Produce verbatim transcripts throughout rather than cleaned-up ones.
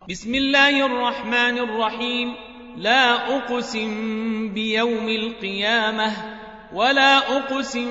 بسم الله الرحمن الرحيم. لا أقسم بيوم القيامة ولا أقسم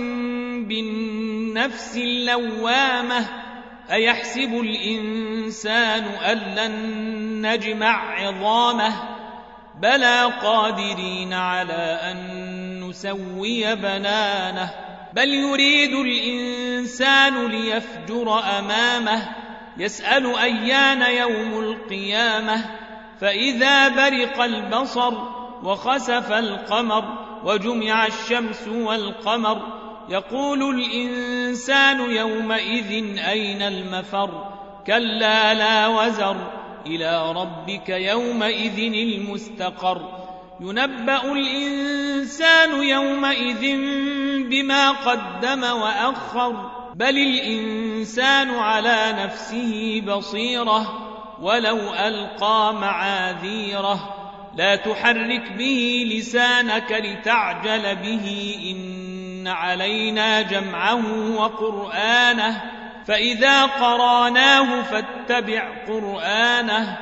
بالنفس اللوامة أيحسب الإنسان أن لن نجمع عظامه بلى قادرين على أن نسوي بنانه بل يريد الإنسان ليفجر أمامه يسأل أيان يوم القيامة فإذا برق البصر وخسف القمر وجمع الشمس والقمر يقول الإنسان يومئذ أين المفر كلا لا وزر إلى ربك يومئذ المستقر ينبأ الإنسان يومئذ بما قدم وأخر بل الإنسان على نفسه بصيرة ولو ألقى معاذيره لا تحرك به لسانك لتعجل به إن علينا جمعه وقرآنه فإذا قرأناه فاتبع قرآنه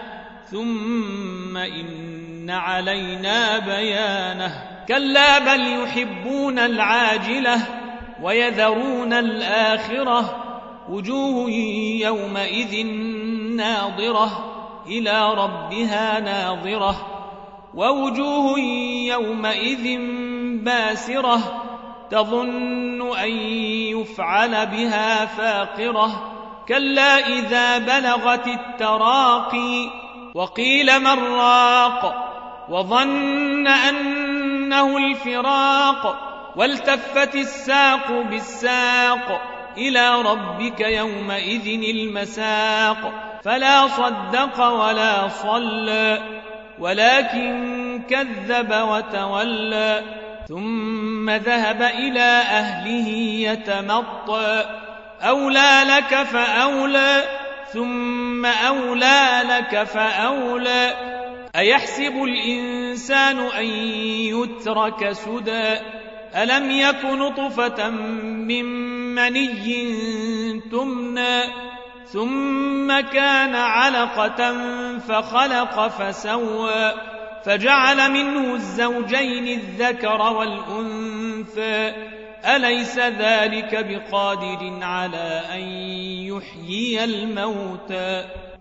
ثم إن علينا بيانه كلا بل يحبون العاجلة ويذرون الآخرة وجوه يومئذ ناظرة إلى ربها ناظرة ووجوه يومئذ باسرة تظن أن يفعل بها فاقرة كلا إذا بلغت التراقي وقيل من راق وظن أنه الفراق والتفت الساق بالساق إلى ربك يومئذ المساق فلا صدق ولا صلى ولكن كذب وتولى ثم ذهب إلى أهله يتمطى أولى لك فأولى ثم أولى لك فأولى أيحسب الإنسان أن يترك سدى ألم يك نطفة من مني تمنى ثم كان علقة فخلق فسوى فجعل منه الزوجين الذكر والأنثى أليس ذلك بقادر على أن يحيي الموتى